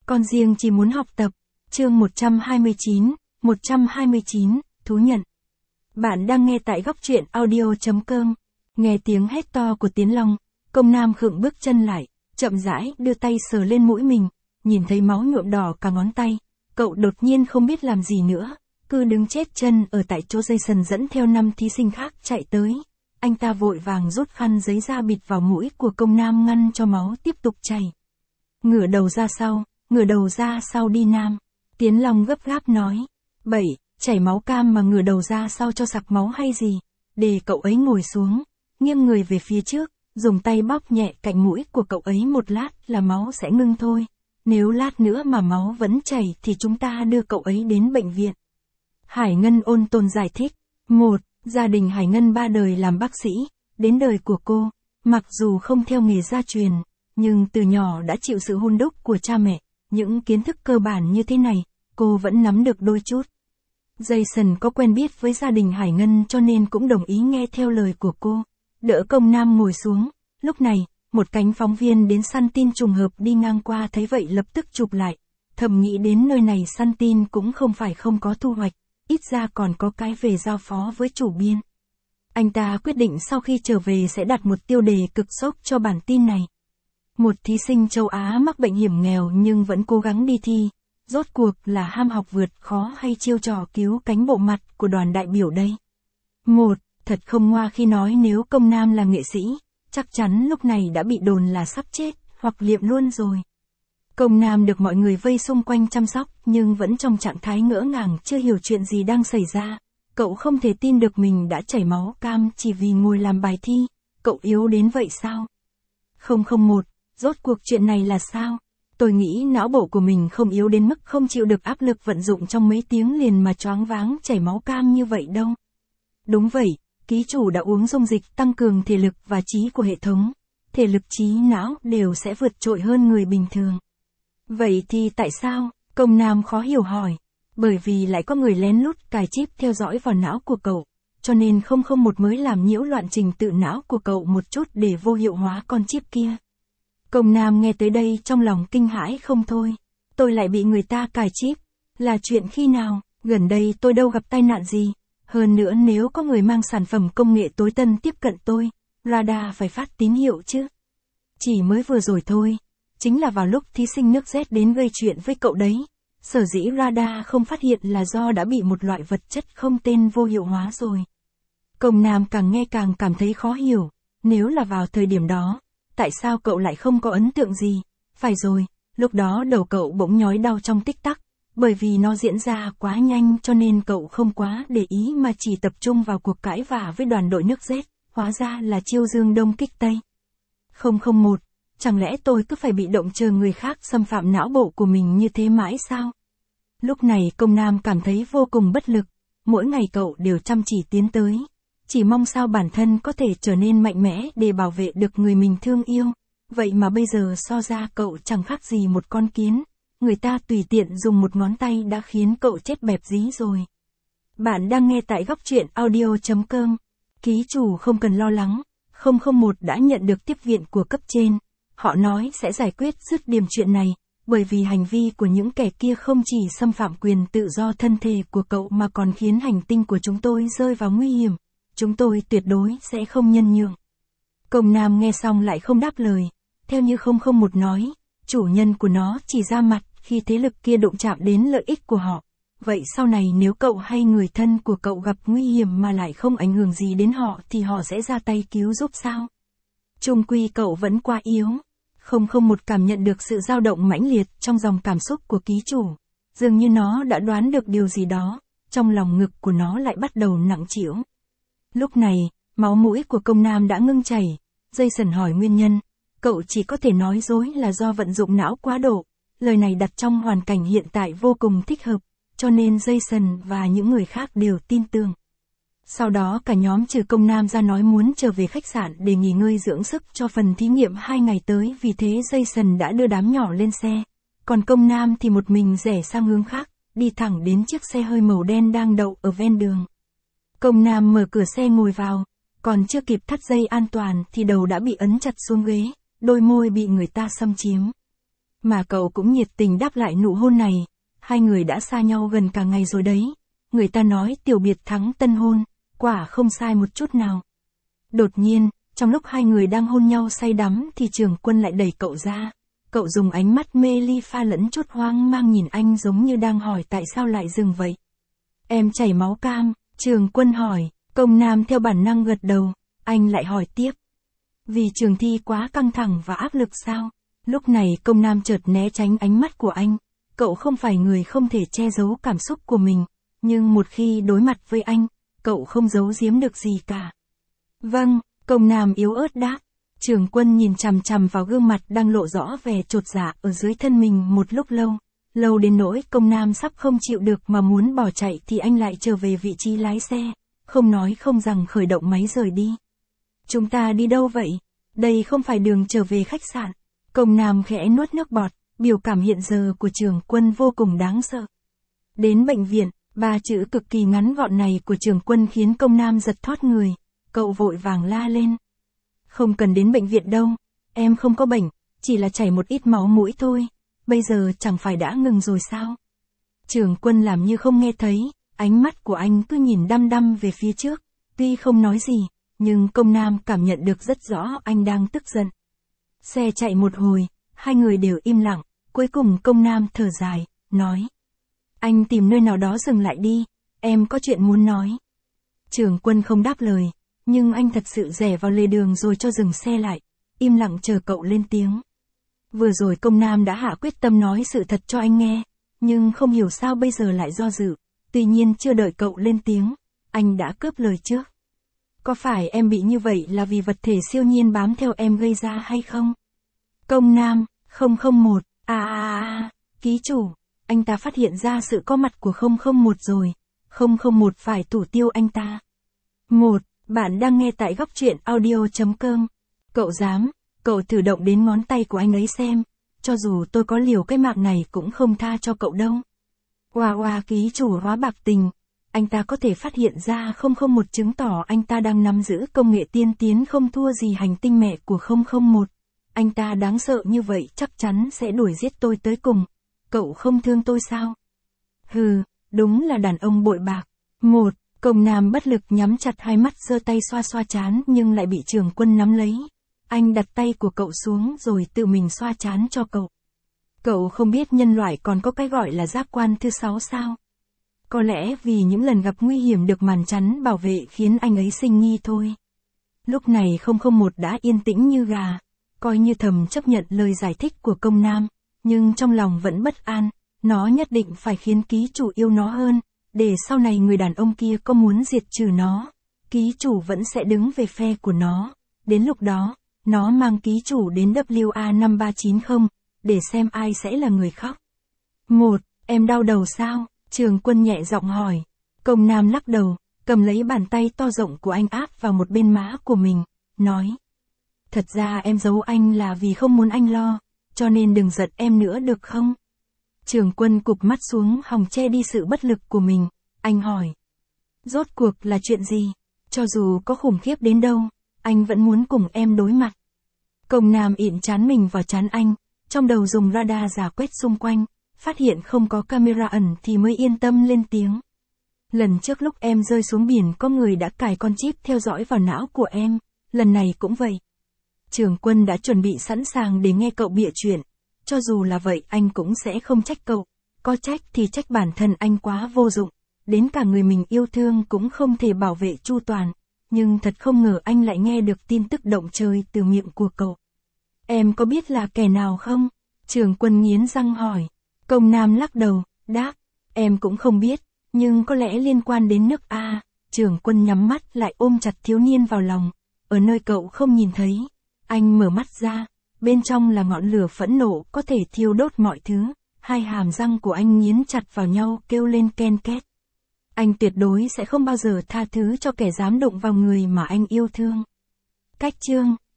con riêng chỉ muốn học tập. Chương 129, thú nhận. Bạn đang nghe tại góc truyện audio.com. Nghe tiếng hét to của Tiến Long, Công Nam khựng bước chân lại, chậm rãi đưa tay sờ lên mũi mình, nhìn thấy máu nhuộm đỏ cả ngón tay, cậu đột nhiên không biết làm gì nữa, cứ đứng chết chân ở tại chỗ. Jason dẫn theo 5 thí sinh khác chạy tới. Anh ta vội vàng rút khăn giấy ra bịt vào mũi của Công Nam ngăn cho máu tiếp tục chảy. Ngửa đầu ra sau đi Nam. Tiến Long gấp gáp nói. Bậy, chảy máu cam mà ngửa đầu ra sau cho sặc máu hay gì? Để cậu ấy ngồi xuống, nghiêng người về phía trước, dùng tay bóp nhẹ cạnh mũi của cậu ấy một lát là máu sẽ ngưng thôi. Nếu lát nữa mà máu vẫn chảy thì chúng ta đưa cậu ấy đến bệnh viện. Hải Ngân ôn tồn giải thích. Gia đình Hải Ngân 3 đời làm bác sĩ, đến đời của cô, mặc dù không theo nghề gia truyền, nhưng từ nhỏ đã chịu sự hun đúc của cha mẹ, những kiến thức cơ bản như thế này, cô vẫn nắm được đôi chút. Jason có quen biết với gia đình Hải Ngân cho nên cũng đồng ý nghe theo lời của cô, đỡ Công Nam ngồi xuống. Lúc này, một cánh phóng viên đến săn tin trùng hợp đi ngang qua thấy vậy lập tức chụp lại, thầm nghĩ đến nơi này săn tin cũng không phải không có thu hoạch, ít ra còn có cái về giao phó với chủ biên. Anh ta quyết định sau khi trở về sẽ đặt một tiêu đề cực sốc cho bản tin này. Một thí sinh châu Á mắc bệnh hiểm nghèo nhưng vẫn cố gắng đi thi, rốt cuộc là ham học vượt khó hay chiêu trò cứu cánh bộ mặt của đoàn đại biểu đây? Thật không ngoa khi nói nếu Công Nam là nghệ sĩ, chắc chắn lúc này đã bị đồn là sắp chết, hoặc liệm luôn rồi. Công Nam được mọi người vây xung quanh chăm sóc nhưng vẫn trong trạng thái ngỡ ngàng chưa hiểu chuyện gì đang xảy ra. Cậu không thể tin được mình đã chảy máu cam chỉ vì ngồi làm bài thi. Cậu yếu đến vậy sao? 001, rốt cuộc chuyện này là sao? Tôi nghĩ não bộ của mình không yếu đến mức không chịu được áp lực vận dụng trong mấy tiếng liền mà choáng váng chảy máu cam như vậy đâu. Đúng vậy, ký chủ đã uống dung dịch tăng cường thể lực và trí của hệ thống. Thể lực trí não đều sẽ vượt trội hơn người bình thường. Vậy thì tại sao? Công Nam khó hiểu hỏi. Bởi vì lại có người lén lút cài chip theo dõi vào não của cậu, cho nên 001 mới làm nhiễu loạn trình tự não của cậu một chút để vô hiệu hóa con chip kia. Công Nam nghe tới đây trong lòng kinh hãi không thôi. Tôi lại bị người ta cài chip. Là chuyện khi nào? Gần đây tôi đâu gặp tai nạn gì. Hơn nữa nếu có người mang sản phẩm công nghệ tối tân tiếp cận tôi, radar phải phát tín hiệu chứ. Chỉ mới vừa rồi thôi. Chính là vào lúc thí sinh nước Z đến gây chuyện với cậu đấy. Sở dĩ radar không phát hiện là do đã bị một loại vật chất không tên vô hiệu hóa rồi. Công Nam càng nghe càng cảm thấy khó hiểu. Nếu là vào thời điểm đó, tại sao cậu lại không có ấn tượng gì? Phải rồi, lúc đó đầu cậu bỗng nhói đau trong tích tắc. Bởi vì nó diễn ra quá nhanh cho nên cậu không quá để ý mà chỉ tập trung vào cuộc cãi vã với đoàn đội nước Z. Hóa ra là chiêu dương đông kích tây. 001, chẳng lẽ tôi cứ phải bị động chờ người khác xâm phạm não bộ của mình như thế mãi sao? Lúc này Công Nam cảm thấy vô cùng bất lực. Mỗi ngày cậu đều chăm chỉ tiến tới. Chỉ mong sao bản thân có thể trở nên mạnh mẽ để bảo vệ được người mình thương yêu. Vậy mà bây giờ so ra cậu chẳng khác gì một con kiến. Người ta tùy tiện dùng một ngón tay đã khiến cậu chết bẹp dí rồi. Bạn đang nghe tại góc truyện audio.com. Ký chủ không cần lo lắng. 001 đã nhận được tiếp viện của cấp trên. Họ nói sẽ giải quyết dứt điểm chuyện này. Bởi vì hành vi của những kẻ kia không chỉ xâm phạm quyền tự do thân thể của cậu mà còn khiến hành tinh của chúng tôi rơi vào nguy hiểm. Chúng tôi tuyệt đối sẽ không nhân nhượng. Công Nam nghe xong lại không đáp lời. Theo như 001 nói, chủ nhân của nó chỉ ra mặt khi thế lực kia đụng chạm đến lợi ích của họ. Vậy sau này nếu cậu hay người thân của cậu gặp nguy hiểm mà lại không ảnh hưởng gì đến họ thì họ sẽ ra tay cứu giúp sao? Chung quy cậu vẫn quá yếu. 001 cảm nhận được sự dao động mãnh liệt trong dòng cảm xúc của ký chủ. Dường như nó đã đoán được điều gì đó, trong lòng ngực của nó lại bắt đầu nặng trĩu. Lúc này, máu mũi của Công Nam đã ngưng chảy. Jason hỏi nguyên nhân. Cậu chỉ có thể nói dối là do vận dụng não quá độ. Lời này đặt trong hoàn cảnh hiện tại vô cùng thích hợp, cho nên Jason và những người khác đều tin tưởng. Sau đó cả nhóm trừ Công Nam ra nói muốn trở về khách sạn để nghỉ ngơi dưỡng sức cho phần thí nghiệm 2 ngày tới, vì thế Jason đã đưa đám nhỏ lên xe. Còn Công Nam thì một mình rẽ sang hướng khác, đi thẳng đến chiếc xe hơi màu đen đang đậu ở ven đường. Công Nam mở cửa xe ngồi vào, còn chưa kịp thắt dây an toàn thì đầu đã bị ấn chặt xuống ghế, đôi môi bị người ta xâm chiếm. Mà cậu cũng nhiệt tình đáp lại nụ hôn này. Hai người đã xa nhau gần cả ngày rồi đấy. Người ta nói tiểu biệt thắng tân hôn, quả không sai một chút nào. Đột nhiên, trong lúc hai người đang hôn nhau say đắm thì Trường Quân lại đẩy cậu ra. Cậu dùng ánh mắt mê ly pha lẫn chút hoang mang nhìn anh giống như đang hỏi tại sao lại dừng vậy. Em chảy máu cam, Trường Quân hỏi, Công Nam theo bản năng gật đầu, anh lại hỏi tiếp. Vì trường thi quá căng thẳng và áp lực sao? Lúc này Công Nam chợt né tránh ánh mắt của anh. Cậu không phải người không thể che giấu cảm xúc của mình, nhưng một khi đối mặt với anh, cậu không giấu giếm được gì cả. Vâng, Công Nam yếu ớt đáp. Trường Quân nhìn chằm chằm vào gương mặt đang lộ rõ vẻ chột dạ ở dưới thân mình một lúc lâu. Lâu đến nỗi Công Nam sắp không chịu được mà muốn bỏ chạy thì anh lại trở về vị trí lái xe, không nói không rằng khởi động máy rời đi. Chúng ta đi đâu vậy? Đây không phải đường trở về khách sạn. Công Nam khẽ nuốt nước bọt, biểu cảm hiện giờ của Trường Quân vô cùng đáng sợ. Đến bệnh viện, 3 chữ cực kỳ ngắn gọn này của Trường Quân khiến Công Nam giật thót người. Cậu vội vàng la lên. Không cần đến bệnh viện đâu, em không có bệnh, chỉ là chảy một ít máu mũi thôi, bây giờ chẳng phải đã ngừng rồi sao? Trường Quân làm như không nghe thấy, ánh mắt của anh cứ nhìn đăm đăm về phía trước, tuy không nói gì, nhưng Công Nam cảm nhận được rất rõ anh đang tức giận. Xe chạy một hồi, hai người đều im lặng, cuối cùng Công Nam thở dài, nói. Anh tìm nơi nào đó dừng lại đi, em có chuyện muốn nói. Trường Quân không đáp lời, nhưng anh thật sự rẽ vào lề đường rồi cho dừng xe lại, im lặng chờ cậu lên tiếng. Vừa rồi Công Nam đã hạ quyết tâm nói sự thật cho anh nghe, nhưng không hiểu sao bây giờ lại do dự, tuy nhiên chưa đợi cậu lên tiếng, anh đã cướp lời trước. Có phải em bị như vậy là vì vật thể siêu nhiên bám theo em gây ra hay không? Công Nam, 001, ký chủ, anh ta phát hiện ra sự có mặt của 001 rồi, 001 phải thủ tiêu anh ta. 1. Bạn đang nghe tại góc truyện audio.com. Cậu dám, cậu thử động đến ngón tay của anh ấy xem, cho dù tôi có liều cái mạng này cũng không tha cho cậu đâu. Ký chủ hóa bạc tình, anh ta có thể phát hiện ra 001 chứng tỏ anh ta đang nắm giữ công nghệ tiên tiến không thua gì hành tinh mẹ của 001. Anh ta đáng sợ như vậy chắc chắn sẽ đuổi giết tôi tới cùng. Cậu không thương tôi sao? Hừ, đúng là đàn ông bội bạc. 1. Công Nam bất lực nhắm chặt hai mắt giơ tay xoa xoa trán nhưng lại bị Trường Quân nắm lấy. Anh đặt tay của cậu xuống rồi tự mình xoa trán cho cậu. Cậu không biết nhân loại còn có cái gọi là giác quan thứ 6 sao? Có lẽ vì những lần gặp nguy hiểm được màn chắn bảo vệ khiến anh ấy sinh nghi thôi. Lúc này 001 đã yên tĩnh như gà, coi như thầm chấp nhận lời giải thích của Công Nam, nhưng trong lòng vẫn bất an, nó nhất định phải khiến ký chủ yêu nó hơn, để sau này người đàn ông kia có muốn diệt trừ nó, ký chủ vẫn sẽ đứng về phe của nó, đến lúc đó, nó mang ký chủ đến WA5390, để xem ai sẽ là người khóc. 1. Em đau đầu sao? Trường Quân nhẹ giọng hỏi. Công Nam lắc đầu, cầm lấy bàn tay to rộng của anh áp vào một bên má của mình, nói. Thật ra em giấu anh là vì không muốn anh lo, cho nên đừng giận em nữa được không? Trường Quân cụp mắt xuống hòng che đi sự bất lực của mình, anh hỏi. Rốt cuộc là chuyện gì? Cho dù có khủng khiếp đến đâu, anh vẫn muốn cùng em đối mặt. Công Nam ỉn trán mình vào trán anh, trong đầu dùng radar rà quét xung quanh, phát hiện không có camera ẩn thì mới yên tâm lên tiếng. Lần trước lúc em rơi xuống biển có người đã cài con chip theo dõi vào não của em, lần này cũng vậy. Trường Quân đã chuẩn bị sẵn sàng để nghe cậu bịa chuyện, cho dù là vậy anh cũng sẽ không trách cậu, có trách thì trách bản thân anh quá vô dụng, đến cả người mình yêu thương cũng không thể bảo vệ chu toàn, nhưng thật không ngờ anh lại nghe được tin tức động trời từ miệng của cậu. Em có biết là kẻ nào không? Trường Quân nghiến răng hỏi. Công Nam lắc đầu, đáp, em cũng không biết, nhưng có lẽ liên quan đến nước A. Trường Quân nhắm mắt lại ôm chặt thiếu niên vào lòng, ở nơi cậu không nhìn thấy. Anh mở mắt ra, bên trong là ngọn lửa phẫn nộ có thể thiêu đốt mọi thứ, hai hàm răng của anh nghiến chặt vào nhau kêu lên ken két. Anh tuyệt đối sẽ không bao giờ tha thứ cho kẻ dám đụng vào người mà anh yêu thương. Cách chương